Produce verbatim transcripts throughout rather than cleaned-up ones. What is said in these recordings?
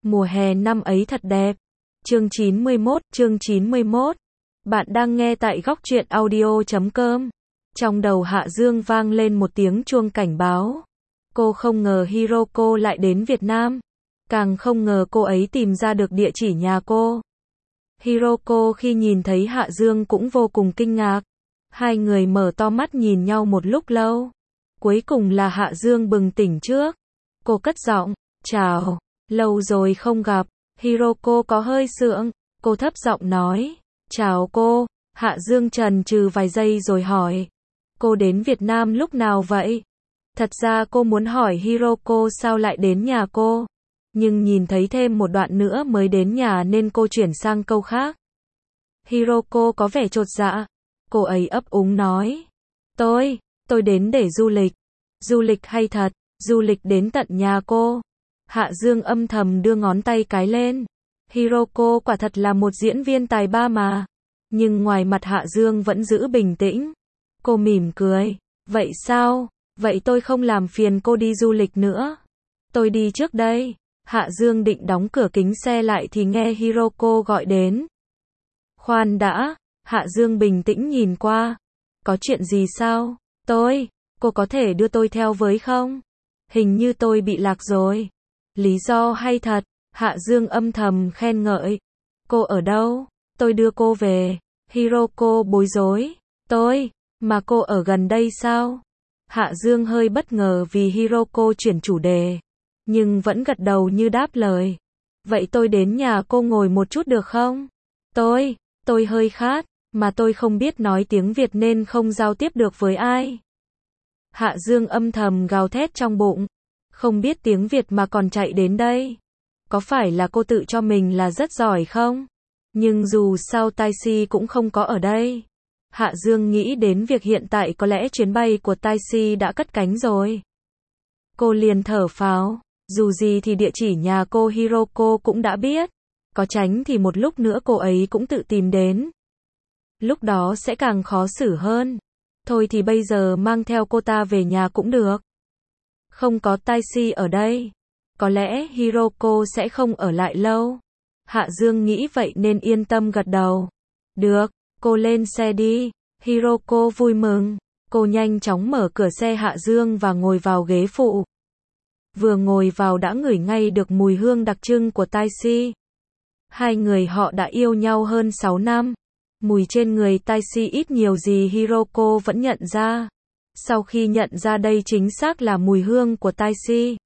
Mùa hè năm ấy thật đẹp. Chương chín mươi mốt, chương chín mươi mốt. Bạn đang nghe tại góc truyện audio chấm com. Trong đầu Hạ Dương vang lên một tiếng chuông cảnh báo. Cô không ngờ Hiroko lại đến Việt Nam. Càng không ngờ cô ấy tìm ra được địa chỉ nhà cô. Hiroko khi nhìn thấy Hạ Dương cũng vô cùng kinh ngạc. Hai người mở to mắt nhìn nhau một lúc lâu. Cuối cùng là Hạ Dương bừng tỉnh trước. Cô cất giọng, chào, lâu rồi không gặp. Hiroko có hơi sượng, cô thấp giọng nói, chào cô. Hạ Dương chần chừ vài giây rồi hỏi, cô đến Việt Nam lúc nào vậy? Thật ra cô muốn hỏi Hiroko sao lại đến nhà cô, nhưng nhìn thấy thêm một đoạn nữa mới đến nhà nên cô chuyển sang câu khác. Hiroko có vẻ chột dạ, cô ấy ấp úng nói, tôi, tôi đến để du lịch. Du lịch hay thật, du lịch đến tận nhà cô. Hạ Dương âm thầm đưa ngón tay cái lên. Hiroko quả thật là một diễn viên tài ba mà. Nhưng ngoài mặt Hạ Dương vẫn giữ bình tĩnh. Cô mỉm cười. Vậy sao? Vậy tôi không làm phiền cô đi du lịch nữa. Tôi đi trước đây. Hạ Dương định đóng cửa kính xe lại thì nghe Hiroko gọi đến. Khoan đã. Hạ Dương bình tĩnh nhìn qua. Có chuyện gì sao? Tôi. Cô có thể đưa tôi theo với không? Hình như tôi bị lạc rồi. Lý do hay thật? Hạ Dương âm thầm khen ngợi. Cô ở đâu? Tôi đưa cô về. Hiroko bối rối. Tôi, mà cô ở gần đây sao? Hạ Dương hơi bất ngờ vì Hiroko chuyển chủ đề. Nhưng vẫn gật đầu như đáp lời. Vậy tôi đến nhà cô ngồi một chút được không? Tôi, tôi hơi khát, mà tôi không biết nói tiếng Việt nên không giao tiếp được với ai. Hạ Dương âm thầm gào thét trong bụng. Không biết tiếng Việt mà còn chạy đến đây. Có phải là cô tự cho mình là rất giỏi không? Nhưng dù sao taxi cũng không có ở đây. Hạ Dương nghĩ đến việc hiện tại có lẽ chuyến bay của taxi đã cất cánh rồi. Cô liền thở phào. Dù gì thì địa chỉ nhà cô Hiroko cũng đã biết. Có tránh thì một lúc nữa cô ấy cũng tự tìm đến. Lúc đó sẽ càng khó xử hơn. Thôi thì bây giờ mang theo cô ta về nhà cũng được. Không có taxi ở đây. Có lẽ Hiroko sẽ không ở lại lâu. Hạ Dương nghĩ vậy nên yên tâm gật đầu. Được, cô lên xe đi. Hiroko vui mừng. Cô nhanh chóng mở cửa xe Hạ Dương và ngồi vào ghế phụ. Vừa ngồi vào đã ngửi ngay được mùi hương đặc trưng của taxi. Hai người họ đã yêu nhau hơn sáu năm. Mùi trên người taxi ít nhiều gì Hiroko vẫn nhận ra. Sau khi nhận ra đây chính xác là mùi hương của taxi,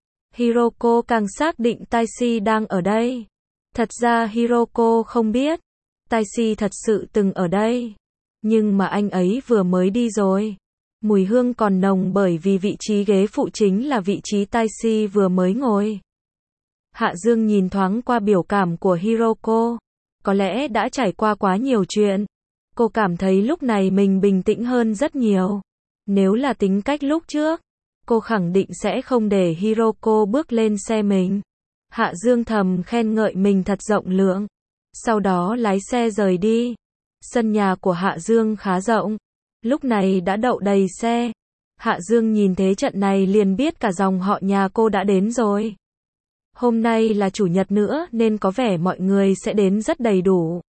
Hiroko càng xác định taxi đang ở đây. Thật ra Hiroko không biết, taxi thật sự từng ở đây. Nhưng mà anh ấy vừa mới đi rồi. Mùi hương còn nồng bởi vì vị trí ghế phụ chính là vị trí taxi vừa mới ngồi. Hạ Dương nhìn thoáng qua biểu cảm của Hiroko. Có lẽ đã trải qua quá nhiều chuyện. Cô cảm thấy lúc này mình bình tĩnh hơn rất nhiều. Nếu là tính cách lúc trước, cô khẳng định sẽ không để Hiroko bước lên xe mình. Hạ Dương thầm khen ngợi mình thật rộng lượng. Sau đó lái xe rời đi. Sân nhà của Hạ Dương khá rộng. Lúc này đã đậu đầy xe. Hạ Dương nhìn thế trận này liền biết cả dòng họ nhà cô đã đến rồi. Hôm nay là chủ nhật nữa nên có vẻ mọi người sẽ đến rất đầy đủ.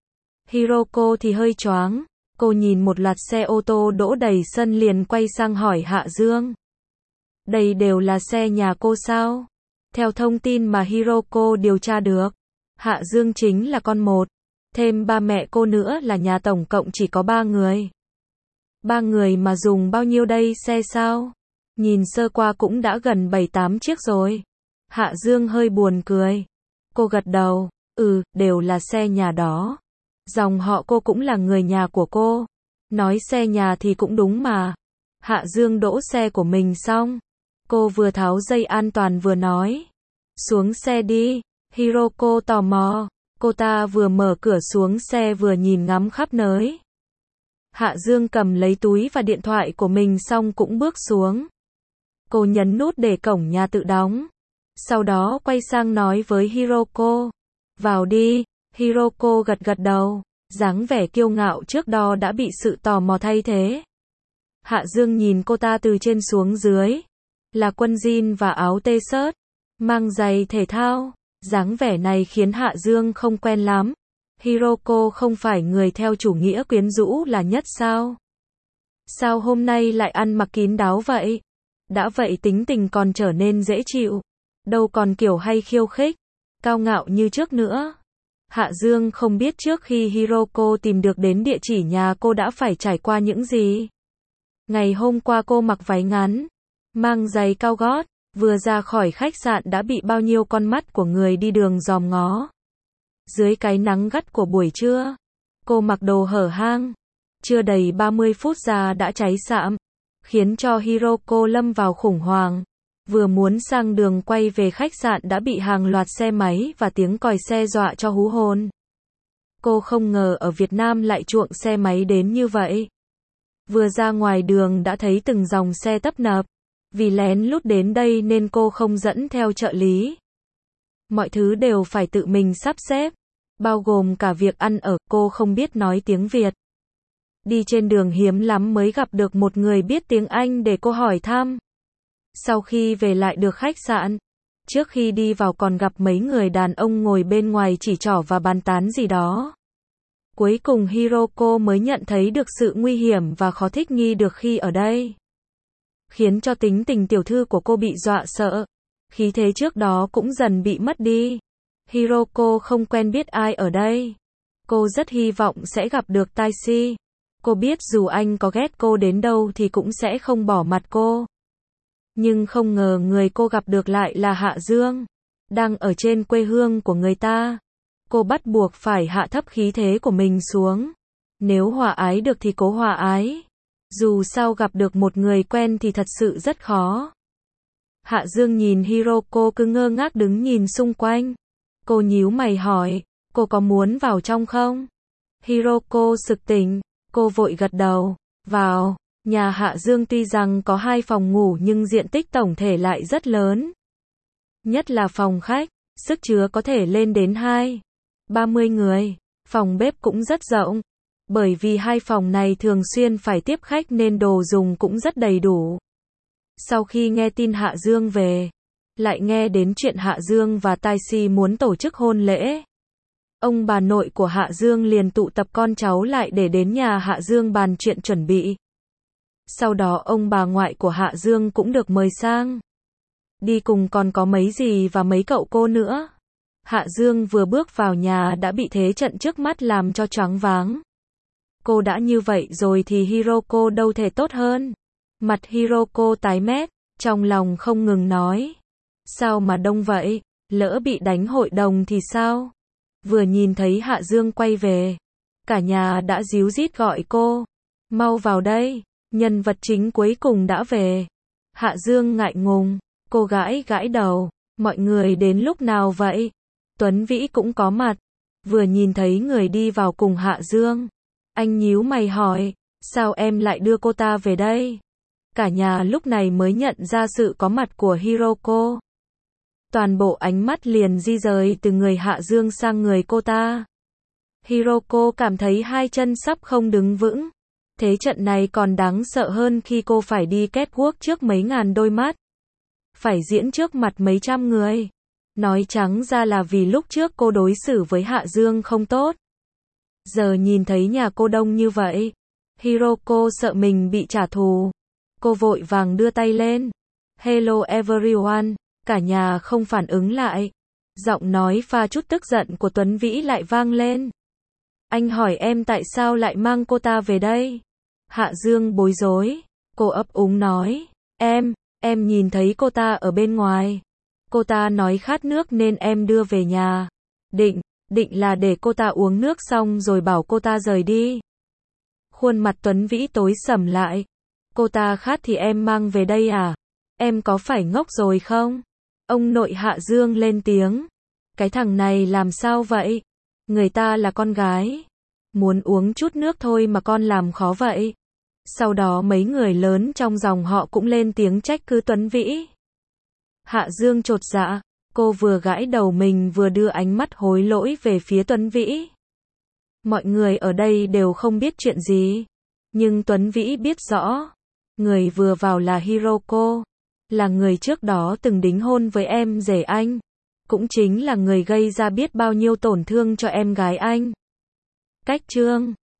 Hiroko thì hơi choáng. Cô nhìn một loạt xe ô tô đỗ đầy sân liền quay sang hỏi Hạ Dương. Đây đều là xe nhà cô sao? Theo thông tin mà Hiroko điều tra được, Hạ Dương chính là con một. Thêm ba mẹ cô nữa là nhà tổng cộng chỉ có ba người. Ba người mà dùng bao nhiêu đây xe sao? Nhìn sơ qua cũng đã gần bảy tám chiếc rồi. Hạ Dương hơi buồn cười. Cô gật đầu. Ừ, đều là xe nhà đó. Dòng họ cô cũng là người nhà của cô. Nói xe nhà thì cũng đúng mà. Hạ Dương đỗ xe của mình xong. Cô vừa tháo dây an toàn vừa nói. Xuống xe đi. Hiroko tò mò. Cô ta vừa mở cửa xuống xe vừa nhìn ngắm khắp nơi. Hạ Dương cầm lấy túi và điện thoại của mình xong cũng bước xuống. Cô nhấn nút để cổng nhà tự đóng. Sau đó quay sang nói với Hiroko. Vào đi. Hiroko gật gật đầu. Dáng vẻ kiêu ngạo trước đó đã bị sự tò mò thay thế. Hạ Dương nhìn cô ta từ trên xuống dưới. Là quần jean và áo t-shirt. Mang giày thể thao. Dáng vẻ này khiến Hạ Dương không quen lắm. Hiroko không phải người theo chủ nghĩa quyến rũ là nhất sao? Sao hôm nay lại ăn mặc kín đáo vậy? Đã vậy tính tình còn trở nên dễ chịu. Đâu còn kiểu hay khiêu khích, cao ngạo như trước nữa. Hạ Dương không biết trước khi Hiroko tìm được đến địa chỉ nhà cô đã phải trải qua những gì. Ngày hôm qua cô mặc váy ngắn, mang giày cao gót, vừa ra khỏi khách sạn đã bị bao nhiêu con mắt của người đi đường dòm ngó. Dưới cái nắng gắt của buổi trưa, cô mặc đồ hở hang, chưa đầy ba mươi phút da đã cháy sạm, khiến cho Hiroko lâm vào khủng hoảng. Vừa muốn sang đường quay về khách sạn đã bị hàng loạt xe máy và tiếng còi xe dọa cho hú hồn. Cô không ngờ ở Việt Nam lại chuộng xe máy đến như vậy. Vừa ra ngoài đường đã thấy từng dòng xe tấp nập. Vì lén lút đến đây nên cô không dẫn theo trợ lý. Mọi thứ đều phải tự mình sắp xếp, bao gồm cả việc ăn ở. Cô không biết nói tiếng Việt. Đi trên đường hiếm lắm mới gặp được một người biết tiếng Anh để cô hỏi thăm. Sau khi về lại được khách sạn, trước khi đi vào còn gặp mấy người đàn ông ngồi bên ngoài chỉ trỏ và bàn tán gì đó. Cuối cùng Hiroko mới nhận thấy được sự nguy hiểm và khó thích nghi được khi ở đây. Khiến cho tính tình tiểu thư của cô bị dọa sợ. Khí thế trước đó cũng dần bị mất đi. Hiroko không quen biết ai ở đây. Cô rất hy vọng sẽ gặp được Taisi. Cô biết dù anh có ghét cô đến đâu thì cũng sẽ không bỏ mặt cô. Nhưng không ngờ người cô gặp được lại là Hạ Dương. Đang ở trên quê hương của người ta. Cô bắt buộc phải hạ thấp khí thế của mình xuống. Nếu hòa ái được thì cố hòa ái. Dù sao gặp được một người quen thì thật sự rất khó. Hạ Dương nhìn Hiroko cứ ngơ ngác đứng nhìn xung quanh. Cô nhíu mày hỏi, cô có muốn vào trong không? Hiroko sực tỉnh, cô vội gật đầu, vào. Nhà Hạ Dương tuy rằng có hai phòng ngủ nhưng diện tích tổng thể lại rất lớn. Nhất là phòng khách, sức chứa có thể lên đến hai, ba mươi người. Phòng bếp cũng rất rộng. Bởi vì hai phòng này thường xuyên phải tiếp khách nên đồ dùng cũng rất đầy đủ. Sau khi nghe tin Hạ Dương về, lại nghe đến chuyện Hạ Dương và Taisi muốn tổ chức hôn lễ. Ông bà nội của Hạ Dương liền tụ tập con cháu lại để đến nhà Hạ Dương bàn chuyện chuẩn bị. Sau đó ông bà ngoại của Hạ Dương cũng được mời sang. Đi cùng còn có mấy dì và mấy cậu cô nữa. Hạ Dương vừa bước vào nhà đã bị thế trận trước mắt làm cho choáng váng. Cô đã như vậy rồi thì Hiroko đâu thể tốt hơn. Mặt Hiroko tái mét, trong lòng không ngừng nói. Sao mà đông vậy? Lỡ bị đánh hội đồng thì sao? Vừa nhìn thấy Hạ Dương quay về, cả nhà đã díu dít gọi cô. Mau vào đây, nhân vật chính cuối cùng đã về. Hạ Dương ngại ngùng, cô gãi gãi đầu. Mọi người đến lúc nào vậy? Tuấn Vĩ cũng có mặt. Vừa nhìn thấy người đi vào cùng Hạ Dương, anh nhíu mày hỏi, sao em lại đưa cô ta về đây? Cả nhà lúc này mới nhận ra sự có mặt của Hiroko. Toàn bộ ánh mắt liền di rời từ người Hạ Dương sang người cô ta. Hiroko cảm thấy hai chân sắp không đứng vững. Thế trận này còn đáng sợ hơn khi cô phải đi catwalk trước mấy ngàn đôi mắt. Phải diễn trước mặt mấy trăm người. Nói trắng ra là vì lúc trước cô đối xử với Hạ Dương không tốt. Giờ nhìn thấy nhà cô đông như vậy, Hiroko sợ mình bị trả thù. Cô vội vàng đưa tay lên. Hello everyone. Cả nhà không phản ứng lại. Giọng nói pha chút tức giận của Tuấn Vĩ lại vang lên. Anh hỏi em tại sao lại mang cô ta về đây? Hạ Dương bối rối. Cô ấp úng nói. Em, em nhìn thấy cô ta ở bên ngoài. Cô ta nói khát nước nên em đưa về nhà. Định, định là để cô ta uống nước xong rồi bảo cô ta rời đi. Khuôn mặt Tuấn Vĩ tối sầm lại. Cô ta khát thì em mang về đây à? Em có phải ngốc rồi không? Ông nội Hạ Dương lên tiếng. Cái thằng này làm sao vậy? Người ta là con gái. Muốn uống chút nước thôi mà con làm khó vậy. Sau đó mấy người lớn trong dòng họ cũng lên tiếng trách cứ Tuấn Vĩ. Hạ Dương chột dạ. Cô vừa gãi đầu mình vừa đưa ánh mắt hối lỗi về phía Tuấn Vĩ. Mọi người ở đây đều không biết chuyện gì. Nhưng Tuấn Vĩ biết rõ. Người vừa vào là Hiroko. Là người trước đó từng đính hôn với em rể anh. cũng chính là người gây ra biết bao nhiêu tổn thương cho em gái anh. Cách chương